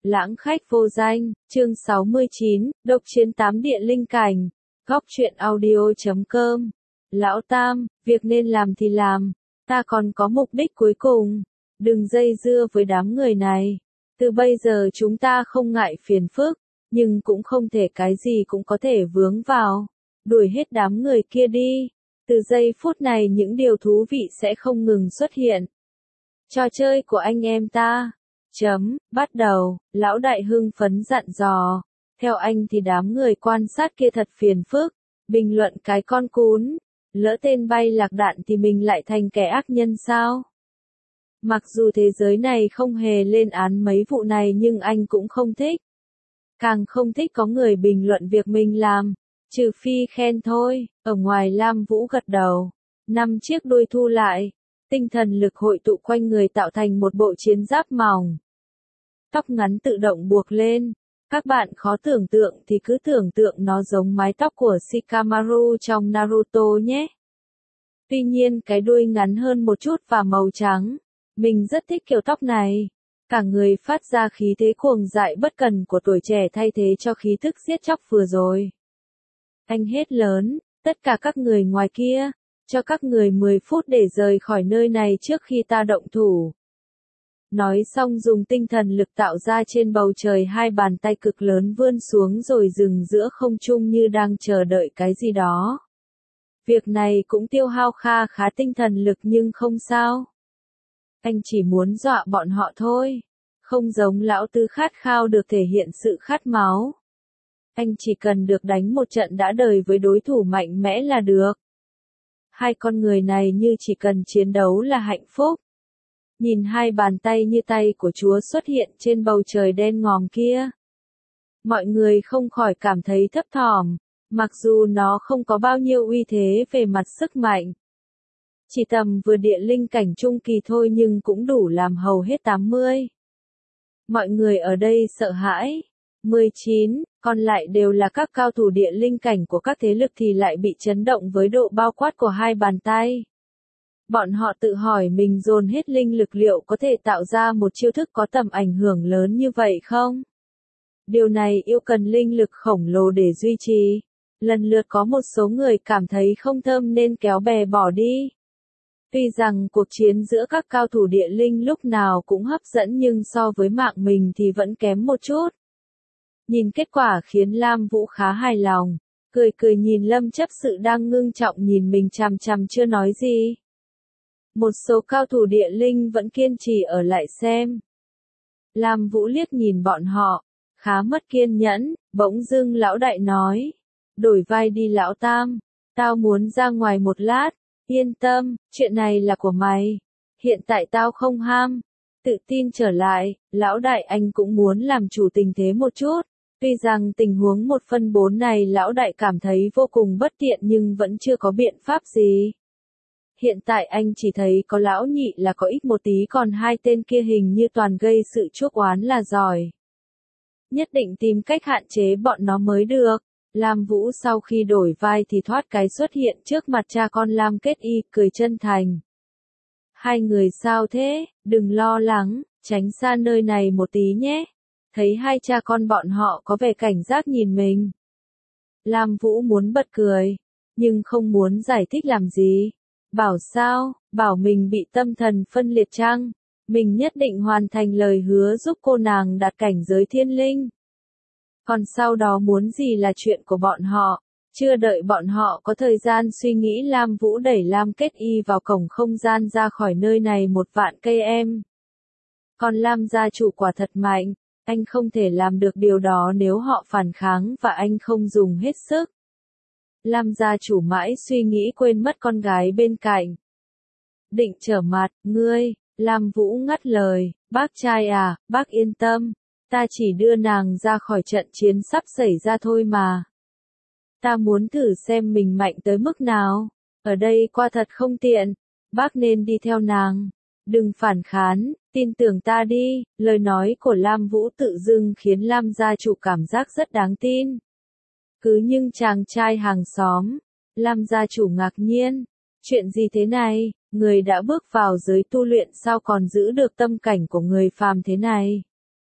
Lãng khách vô danh, chương 69, độc chiến 8 địa linh cảnh. Góc truyện audio.com. Lão Tam, việc nên làm thì làm, ta còn có mục đích cuối cùng. Đừng dây dưa với đám người này. Từ bây giờ chúng ta không ngại phiền phức, nhưng cũng không thể cái gì cũng có thể vướng vào. Đuổi hết đám người kia đi. Từ giây phút này những điều thú vị sẽ không ngừng xuất hiện. Trò chơi của anh em ta. Bắt đầu, lão đại hưng phấn dặn dò. Theo anh thì đám người quan sát kia thật phiền phức. Bình luận cái con cún. Lỡ tên bay lạc đạn thì mình lại thành kẻ ác nhân sao? Mặc dù thế giới này không hề lên án mấy vụ này nhưng anh cũng không thích. Càng không thích có người bình luận việc mình làm. Trừ phi khen thôi. Ở ngoài Lam Vũ gật đầu. 5 chiếc đuôi thu lại. Tinh thần lực hội tụ quanh người tạo thành một bộ chiến giáp mỏng. Tóc ngắn tự động buộc lên. Các bạn khó tưởng tượng thì cứ tưởng tượng nó giống mái tóc của Shikamaru trong Naruto nhé. Tuy nhiên cái đuôi ngắn hơn một chút và màu trắng. Mình rất thích kiểu tóc này. Cả người phát ra khí thế cuồng dại bất cần của tuổi trẻ thay thế cho khí thức giết chóc vừa rồi. Anh hét lớn, tất cả các người ngoài kia, cho các người 10 phút để rời khỏi nơi này trước khi ta động thủ. Nói xong dùng tinh thần lực tạo ra trên bầu trời hai bàn tay cực lớn vươn xuống rồi dừng giữa không trung như đang chờ đợi cái gì đó. Việc này cũng tiêu hao kha khá tinh thần lực nhưng không sao. Anh chỉ muốn dọa bọn họ thôi. Không giống lão Tư khát khao được thể hiện sự khát máu. Anh chỉ cần được đánh một trận đã đời với đối thủ mạnh mẽ là được. Hai con người này như chỉ cần chiến đấu là hạnh phúc. Nhìn hai bàn tay như tay của Chúa xuất hiện trên bầu trời đen ngòm kia. Mọi người không khỏi cảm thấy thấp thỏm, mặc dù nó không có bao nhiêu uy thế về mặt sức mạnh. Chỉ tầm vừa địa linh cảnh trung kỳ thôi nhưng cũng đủ làm hầu hết 80. Mọi người ở đây sợ hãi. 19, còn lại đều là các cao thủ địa linh cảnh của các thế lực thì lại bị chấn động với độ bao quát của hai bàn tay. Bọn họ tự hỏi mình dồn hết linh lực liệu có thể tạo ra một chiêu thức có tầm ảnh hưởng lớn như vậy không? Điều này yêu cần linh lực khổng lồ để duy trì. Lần lượt có một số người cảm thấy không thơm nên kéo bè bỏ đi. Tuy rằng cuộc chiến giữa các cao thủ địa linh lúc nào cũng hấp dẫn nhưng so với mạng mình thì vẫn kém một chút. Nhìn kết quả khiến Lam Vũ khá hài lòng, cười cười nhìn Lâm Chấp Sự đang ngưng trọng nhìn mình chằm chằm chưa nói gì. Một số cao thủ địa linh vẫn kiên trì ở lại xem. Lam Vũ liếc nhìn bọn họ, khá mất kiên nhẫn, bỗng dưng lão đại nói. Đổi vai đi lão Tam, tao muốn ra ngoài một lát, yên tâm, chuyện này là của mày. Hiện tại tao không ham. Tự tin trở lại, lão đại anh cũng muốn làm chủ tình thế một chút. Tuy rằng tình huống 1/4 này lão đại cảm thấy vô cùng bất tiện nhưng vẫn chưa có biện pháp gì. Hiện tại anh chỉ thấy có lão nhị là có ích một tí còn hai tên kia hình như toàn gây sự chuốc oán là giỏi. Nhất định tìm cách hạn chế bọn nó mới được. Lam Vũ sau khi đổi vai thì thoát cái xuất hiện trước mặt cha con Lam Kết Y cười chân thành. Hai người sao thế, đừng lo lắng, tránh xa nơi này một tí nhé. Thấy hai cha con bọn họ có vẻ cảnh giác nhìn mình. Lam Vũ muốn bật cười, nhưng không muốn giải thích làm gì. Bảo sao, bảo mình bị tâm thần phân liệt chăng? Mình nhất định hoàn thành lời hứa giúp cô nàng đạt cảnh giới thiên linh. Còn sau đó muốn gì là chuyện của bọn họ. Chưa đợi bọn họ có thời gian suy nghĩ Lam Vũ đẩy Lam Kết Y vào cổng không gian ra khỏi nơi này 1.000 cây em. Còn Lam gia chủ quả thật mạnh. Anh không thể làm được điều đó nếu họ phản kháng và anh không dùng hết sức. Lam gia chủ mãi suy nghĩ quên mất con gái bên cạnh. Định trở mặt, ngươi, Lam Vũ ngắt lời, bác trai à, bác yên tâm, ta chỉ đưa nàng ra khỏi trận chiến sắp xảy ra thôi mà. Ta muốn thử xem mình mạnh tới mức nào, ở đây qua thật không tiện, bác nên đi theo nàng. Đừng phản kháng, tin tưởng ta đi, lời nói của Lam Vũ tự dưng khiến Lam gia chủ cảm giác rất đáng tin. Cứ nhưng chàng trai hàng xóm, Lam gia chủ ngạc nhiên, chuyện gì thế này, người đã bước vào giới tu luyện sao còn giữ được tâm cảnh của người phàm thế này.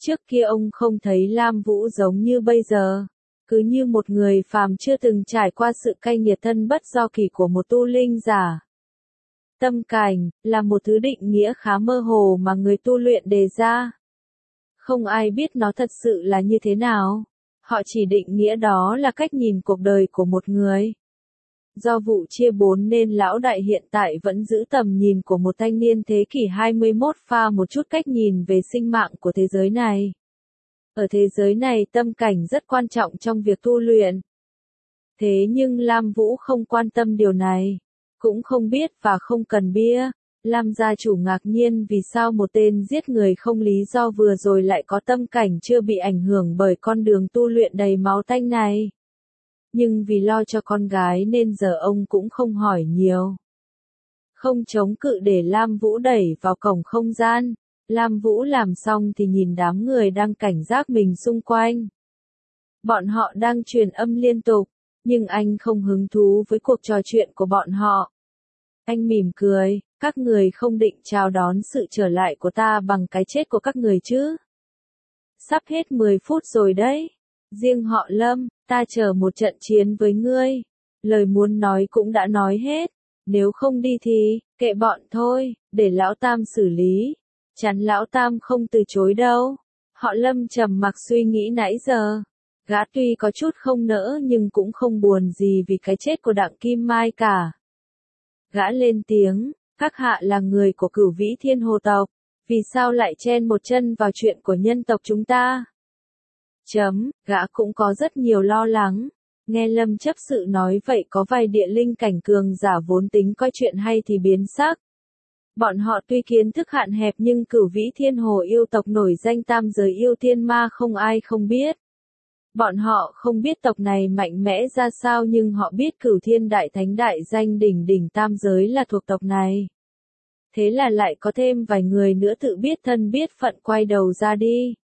Trước kia ông không thấy Lam Vũ giống như bây giờ, cứ như một người phàm chưa từng trải qua sự cay nghiệt thân bất do kỷ của một tu linh giả. Tâm cảnh là một thứ định nghĩa khá mơ hồ mà người tu luyện đề ra. Không ai biết nó thật sự là như thế nào. Họ chỉ định nghĩa đó là cách nhìn cuộc đời của một người. Do vụ chia bốn nên lão đại hiện tại vẫn giữ tầm nhìn của một thanh niên thế kỷ 21 pha một chút cách nhìn về sinh mạng của thế giới này. Ở thế giới này tâm cảnh rất quan trọng trong việc tu luyện. Thế nhưng Lam Vũ không quan tâm điều này. Cũng không biết và không cần bia. Lam gia chủ ngạc nhiên vì sao một tên giết người không lý do vừa rồi lại có tâm cảnh chưa bị ảnh hưởng bởi con đường tu luyện đầy máu tanh này. Nhưng vì lo cho con gái nên giờ ông cũng không hỏi nhiều. Không chống cự để Lam Vũ đẩy vào cổng không gian. Lam Vũ làm xong thì nhìn đám người đang cảnh giác mình xung quanh. Bọn họ đang truyền âm liên tục, nhưng anh không hứng thú với cuộc trò chuyện của bọn họ. Anh mỉm cười, các người không định chào đón sự trở lại của ta bằng cái chết của các người chứ? Sắp hết 10 phút rồi đấy. Riêng họ Lâm, ta chờ một trận chiến với ngươi. Lời muốn nói cũng đã nói hết. Nếu không đi thì, kệ bọn thôi, để lão Tam xử lý. Chắn lão Tam không từ chối đâu. Họ Lâm trầm mặc suy nghĩ nãy giờ. Gã tuy có chút không nỡ nhưng cũng không buồn gì vì cái chết của Đặng Kim Mai cả. Gã lên tiếng, các hạ là người của Cửu Vĩ Thiên Hồ tộc, vì sao lại chen một chân vào chuyện của nhân tộc chúng ta? Gã cũng có rất nhiều lo lắng. Nghe Lâm chấp sự nói vậy có vài địa linh cảnh cường giả vốn tính coi chuyện hay thì biến sắc. Bọn họ tuy kiến thức hạn hẹp nhưng Cửu Vĩ Thiên Hồ yêu tộc nổi danh tam giới yêu thiên ma không ai không biết. Bọn họ không biết tộc này mạnh mẽ ra sao nhưng họ biết Cửu Thiên Đại Thánh đại danh đỉnh đỉnh tam giới là thuộc tộc này. Thế là lại có thêm vài người nữa tự biết thân biết phận quay đầu ra đi.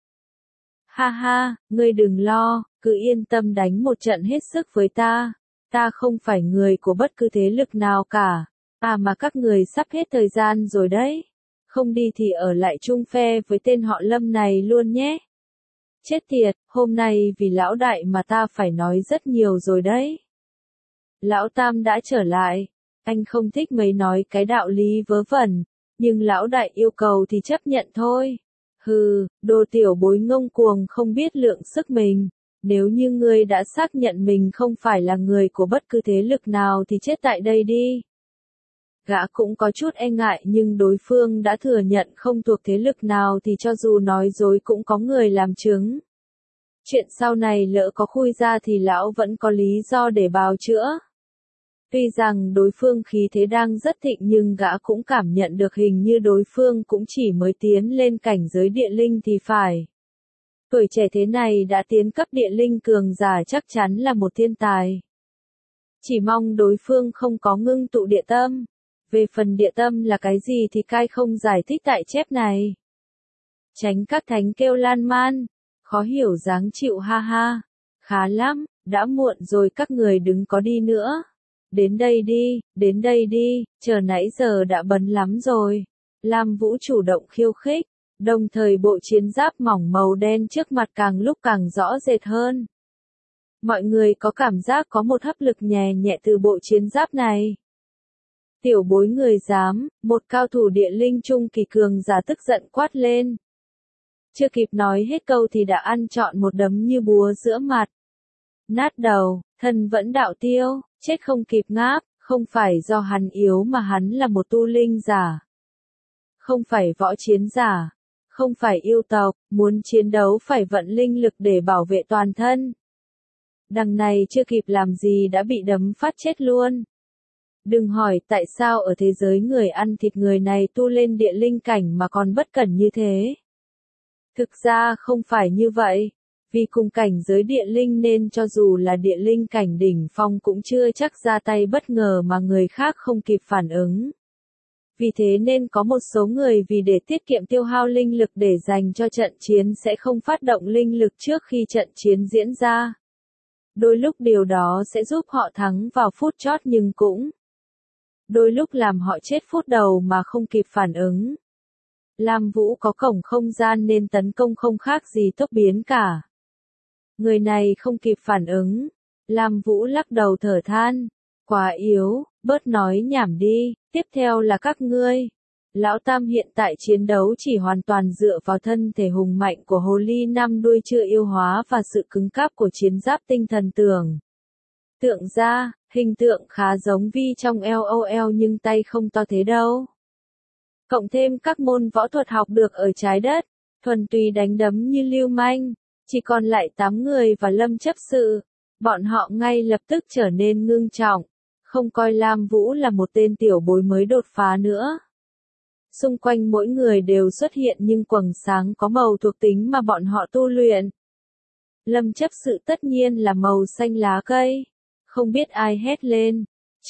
Ha ha, ngươi đừng lo, cứ yên tâm đánh một trận hết sức với ta. Ta không phải người của bất cứ thế lực nào cả. À mà các người sắp hết thời gian rồi đấy. Không đi thì ở lại chung phe với tên họ Lâm này luôn nhé. Chết tiệt, hôm nay vì lão đại mà ta phải nói rất nhiều rồi đấy. Lão Tam đã trở lại. Anh không thích mấy nói cái đạo lý vớ vẩn, nhưng lão đại yêu cầu thì chấp nhận thôi. Hừ, đồ tiểu bối ngông cuồng không biết lượng sức mình. Nếu như ngươi đã xác nhận mình không phải là người của bất cứ thế lực nào thì chết tại đây đi. Gã cũng có chút e ngại nhưng đối phương đã thừa nhận không thuộc thế lực nào thì cho dù nói dối cũng có người làm chứng. Chuyện sau này lỡ có khui ra thì lão vẫn có lý do để bào chữa. Tuy rằng đối phương khí thế đang rất thịnh nhưng gã cũng cảm nhận được hình như đối phương cũng chỉ mới tiến lên cảnh giới địa linh thì phải. Tuổi trẻ thế này đã tiến cấp địa linh cường giả chắc chắn là một thiên tài. Chỉ mong đối phương không có ngưng tụ địa tâm. Về phần địa tâm là cái gì thì cai không giải thích tại chép này. Tránh các thánh kêu lan man. Khó hiểu dáng chịu ha ha. Khá lắm, đã muộn rồi các người đừng có đi nữa. Đến đây đi, chờ nãy giờ đã bấn lắm rồi. Lam Vũ chủ động khiêu khích, đồng thời bộ chiến giáp mỏng màu đen trước mặt càng lúc càng rõ rệt hơn. Mọi người có cảm giác có một hấp lực nhẹ nhẹ từ bộ chiến giáp này. Tiểu bối người dám, một cao thủ địa linh trung kỳ cường giả tức giận quát lên. Chưa kịp nói hết câu thì đã ăn trọn một đấm như búa giữa mặt. Nát đầu, thân vẫn đạo tiêu, chết không kịp ngáp, không phải do hắn yếu mà hắn là một tu linh giả. Không phải võ chiến giả, không phải yêu tộc, muốn chiến đấu phải vận linh lực để bảo vệ toàn thân. Đằng này chưa kịp làm gì đã bị đấm phát chết luôn. Đừng hỏi tại sao ở thế giới người ăn thịt người này tu lên địa linh cảnh mà còn bất cẩn như thế. Thực ra không phải như vậy. Vì cùng cảnh giới địa linh nên cho dù là địa linh cảnh đỉnh phong cũng chưa chắc ra tay bất ngờ mà người khác không kịp phản ứng. Vì thế nên có một số người vì để tiết kiệm tiêu hao linh lực để dành cho trận chiến sẽ không phát động linh lực trước khi trận chiến diễn ra. Đôi lúc điều đó sẽ giúp họ thắng vào phút chót nhưng cũng đôi lúc làm họ chết phút đầu mà không kịp phản ứng. Lam Vũ có cổng không gian nên tấn công không khác gì tốc biến cả. Người này không kịp phản ứng. Lam Vũ lắc đầu thở than. Quá yếu, bớt nói nhảm đi, tiếp theo là các ngươi. Lão Tam hiện tại chiến đấu chỉ hoàn toàn dựa vào thân thể hùng mạnh của hồ ly năm đuôi chưa yêu hóa và sự cứng cáp của chiến giáp tinh thần tưởng. Tượng ra, hình tượng khá giống Vi trong LOL nhưng tay không to thế đâu. Cộng thêm các môn võ thuật học được ở trái đất, thuần túy đánh đấm như lưu manh, chỉ còn lại 8 người và Lâm chấp sự. Bọn họ ngay lập tức trở nên ngưng trọng, không coi Lam Vũ là một tên tiểu bối mới đột phá nữa. Xung quanh mỗi người đều xuất hiện những quầng sáng có màu thuộc tính mà bọn họ tu luyện. Lâm chấp sự tất nhiên là màu xanh lá cây. Không biết ai hét lên.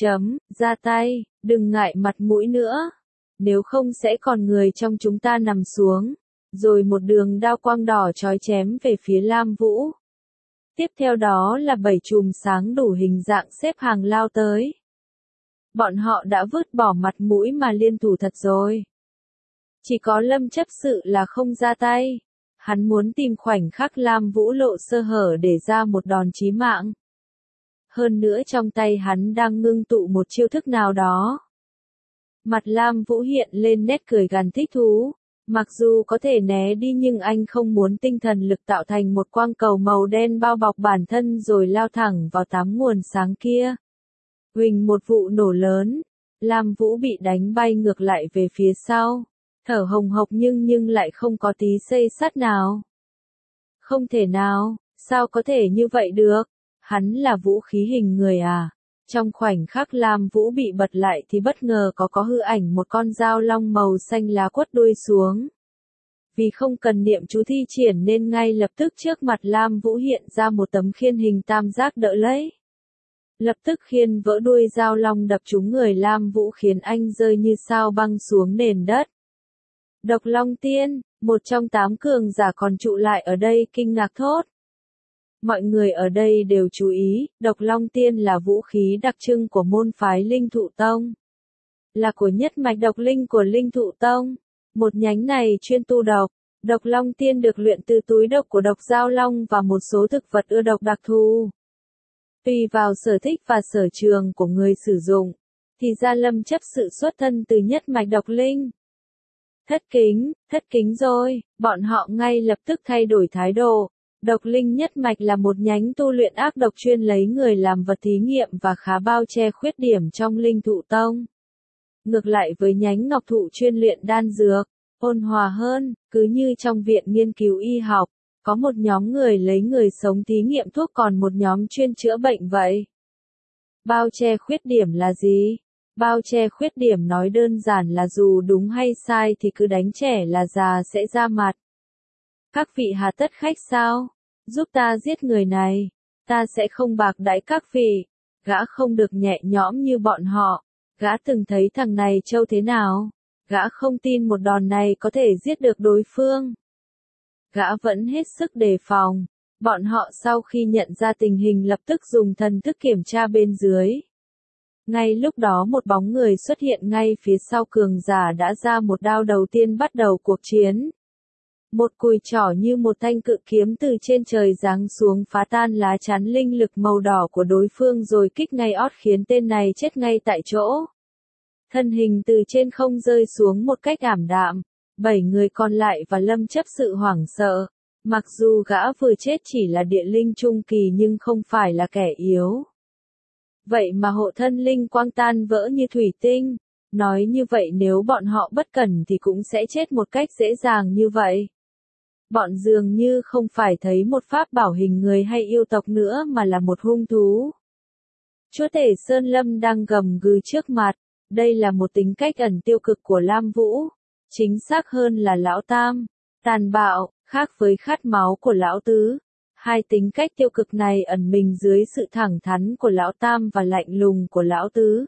Ra tay, đừng ngại mặt mũi nữa. Nếu không sẽ còn người trong chúng ta nằm xuống. Rồi một đường đao quang đỏ chói chém về phía Lam Vũ. Tiếp theo đó là 7 chùm sáng đủ hình dạng xếp hàng lao tới. Bọn họ đã vứt bỏ mặt mũi mà liên thủ thật rồi. Chỉ có Lâm chấp sự là không ra tay. Hắn muốn tìm khoảnh khắc Lam Vũ lộ sơ hở để ra một đòn chí mạng. Hơn nữa trong tay hắn đang ngưng tụ một chiêu thức nào đó. Mặt Lam Vũ hiện lên nét cười gằn thích thú. Mặc dù có thể né đi nhưng anh không muốn tinh thần lực tạo thành một quang cầu màu đen bao bọc bản thân rồi lao thẳng vào 8 nguồn sáng kia. Huỳnh một vụ nổ lớn, Lam Vũ bị đánh bay ngược lại về phía sau, thở hồng hộc nhưng lại không có tí xây sắt nào. Không thể nào, sao có thể như vậy được? Hắn là vũ khí hình người à? Trong khoảnh khắc Lam Vũ bị bật lại thì bất ngờ có hư ảnh một con dao long màu xanh lá quất đuôi xuống. Vì không cần niệm chú thi triển nên ngay lập tức trước mặt Lam Vũ hiện ra một tấm khiên hình tam giác đỡ lấy. Lập tức khiên vỡ đuôi dao long đập trúng người Lam Vũ khiến anh rơi như sao băng xuống nền đất. Độc Long Tiên, một trong 8 cường giả còn trụ lại ở đây kinh ngạc thốt. Mọi người ở đây đều chú ý, Độc Long Tiên là vũ khí đặc trưng của môn phái Linh Thụ Tông. Là của nhất mạch độc linh của Linh Thụ Tông. Một nhánh này chuyên tu độc. Độc Long Tiên được luyện từ túi độc của độc giao long và một số thực vật ưa độc đặc thù. Tùy vào sở thích và sở trường của người sử dụng, thì ra Lâm chấp sự xuất thân từ nhất mạch độc linh. Thất kính rồi, bọn họ ngay lập tức thay đổi thái độ. Độc linh nhất mạch là một nhánh tu luyện ác độc chuyên lấy người làm vật thí nghiệm và khá bao che khuyết điểm trong Linh Thụ Tông. Ngược lại với nhánh ngọc thụ chuyên luyện đan dược, ôn hòa hơn, cứ như trong viện nghiên cứu y học, có một nhóm người lấy người sống thí nghiệm thuốc còn một nhóm chuyên chữa bệnh vậy. Bao che khuyết điểm là gì? Bao che khuyết điểm nói đơn giản là dù đúng hay sai thì cứ đánh trẻ là già sẽ ra mặt. Các vị hà tất khách sao? Giúp ta giết người này. Ta sẽ không bạc đãi các vị. Gã không được nhẹ nhõm như bọn họ. Gã từng thấy thằng này trâu thế nào? Gã không tin một đòn này có thể giết được đối phương. Gã vẫn hết sức đề phòng. Bọn họ sau khi nhận ra tình hình lập tức dùng thần thức kiểm tra bên dưới. Ngay lúc đó một bóng người xuất hiện ngay phía sau cường giả đã ra một đao đầu tiên bắt đầu cuộc chiến. Một cùi trỏ như một thanh cự kiếm từ trên trời giáng xuống phá tan lá chắn linh lực màu đỏ của đối phương rồi kích ngay ót khiến tên này chết ngay tại chỗ. Thân hình từ trên không rơi xuống một cách ảm đạm. 7 người còn lại và Lâm chấp sự hoảng sợ. Mặc dù gã vừa chết chỉ là địa linh trung kỳ nhưng không phải là kẻ yếu. Vậy mà hộ thân linh quang tan vỡ như thủy tinh. Nói như vậy nếu bọn họ bất cẩn thì cũng sẽ chết một cách dễ dàng như vậy. Bọn dường như không phải thấy một pháp bảo hình người hay yêu tộc nữa mà là một hung thú. Chúa tể Sơn Lâm đang gầm gừ trước mặt. Đây là một tính cách ẩn tiêu cực của Lam Vũ. Chính xác hơn là Lão Tam. Tàn bạo, khác với khát máu của Lão Tứ. Hai tính cách tiêu cực này ẩn mình dưới sự thẳng thắn của Lão Tam và lạnh lùng của Lão Tứ.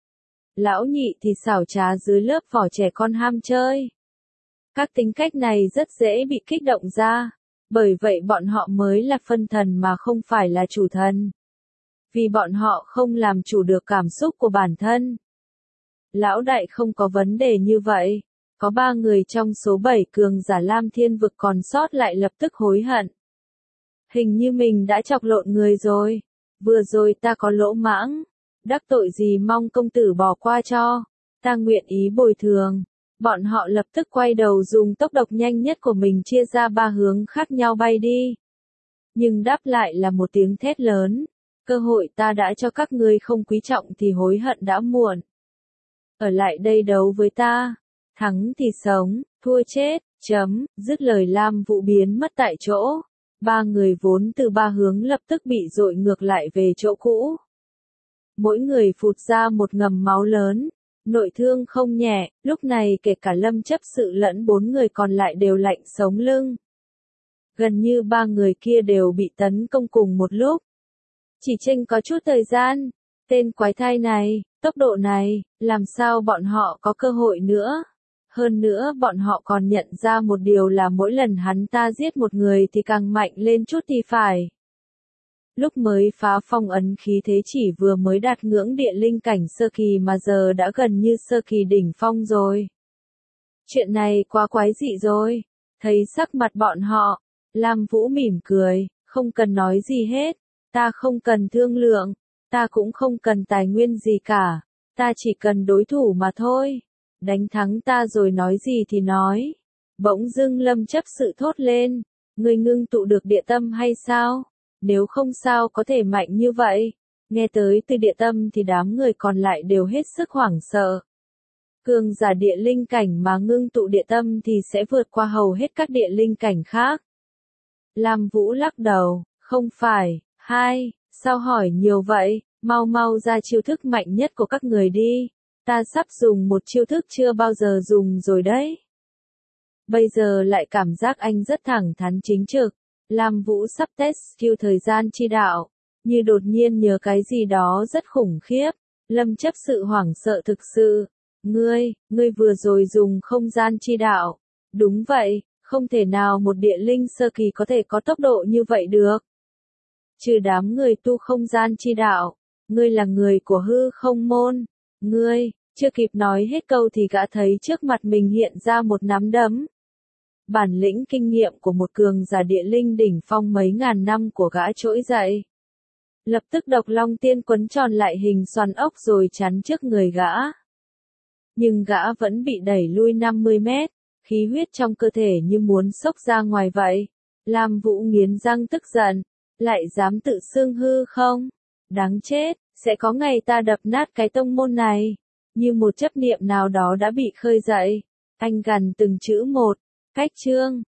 Lão Nhị thì xảo trá dưới lớp vỏ trẻ con ham chơi. Các tính cách này rất dễ bị kích động ra. Bởi vậy bọn họ mới là phân thần mà không phải là chủ thần. Vì bọn họ không làm chủ được cảm xúc của bản thân. Lão Đại không có vấn đề như vậy. Có 3 người trong số 7 cường giả Lam Thiên Vực còn sót lại lập tức hối hận. Hình như mình đã chọc lộn người rồi. Vừa rồi ta có lỗ mãng. Đắc tội gì mong công tử bỏ qua cho. Ta nguyện ý bồi thường. Bọn họ lập tức quay đầu dùng tốc độ nhanh nhất của mình chia ra 3 hướng khác nhau bay đi. Nhưng đáp lại là một tiếng thét lớn. Cơ hội ta đã cho các ngươi không quý trọng thì hối hận đã muộn. Ở lại đây đấu với ta. Thắng thì sống, thua chết, chấm, dứt lời Lam Vũ biến mất tại chỗ. 3 người vốn từ 3 hướng lập tức bị dội ngược lại về chỗ cũ. Mỗi người phụt ra một ngầm máu lớn. Nội thương không nhẹ, lúc này kể cả Lâm Chấp Sự lẫn 4 người còn lại đều lạnh sống lưng. Gần như 3 người kia đều bị tấn công cùng một lúc. Chỉ chênh có chút thời gian, tên quái thai này, tốc độ này, làm sao bọn họ có cơ hội nữa. Hơn nữa bọn họ còn nhận ra một điều là mỗi lần hắn ta giết một người thì càng mạnh lên chút thì phải. Lúc mới phá phong ấn khí thế chỉ vừa mới đạt ngưỡng địa linh cảnh sơ kỳ mà giờ đã gần như sơ kỳ đỉnh phong rồi. Chuyện này quá quái dị rồi. Thấy sắc mặt bọn họ, Lam Vũ mỉm cười, không cần nói gì hết. Ta không cần thương lượng, ta cũng không cần tài nguyên gì cả. Ta chỉ cần đối thủ mà thôi. Đánh thắng ta rồi nói gì thì nói. Bỗng dưng Lâm Chấp Sự thốt lên. Ngươi ngưng tụ được địa tâm hay sao? Nếu không sao có thể mạnh như vậy. Nghe tới từ địa tâm thì đám người còn lại đều hết sức hoảng sợ. Cường giả địa linh cảnh mà ngưng tụ địa tâm thì sẽ vượt qua hầu hết các địa linh cảnh khác. Lam Vũ lắc đầu, không phải, sao hỏi nhiều vậy, mau mau ra chiêu thức mạnh nhất của các người đi. Ta sắp dùng một chiêu thức chưa bao giờ dùng rồi đấy. Bây giờ lại cảm giác anh rất thẳng thắn chính trực. Lam Vũ sắp test skill thời gian chi đạo, như đột nhiên nhớ cái gì đó rất khủng khiếp. Lâm Chấp Sự hoảng sợ thực sự. Ngươi vừa rồi dùng không gian chi đạo. Đúng vậy, không thể nào một địa linh sơ kỳ có thể có tốc độ như vậy được. Trừ đám người tu không gian chi đạo, ngươi là người của hư không môn. Chưa kịp nói hết câu thì gã thấy trước mặt mình hiện ra một nắm đấm. Bản lĩnh kinh nghiệm của một cường giả địa linh đỉnh phong mấy ngàn năm của gã trỗi dậy. Lập tức độc long tiên quấn tròn lại hình xoắn ốc rồi chắn trước người gã. Nhưng gã vẫn bị đẩy lui 50 mét, khí huyết trong cơ thể như muốn xốc ra ngoài vậy. Lam Vũ nghiến răng tức giận, lại dám tự xưng hư không? Đáng chết, sẽ có ngày ta đập nát cái tông môn này. Như một chấp niệm nào đó đã bị khơi dậy. Anh gằn từng chữ một. Cách chương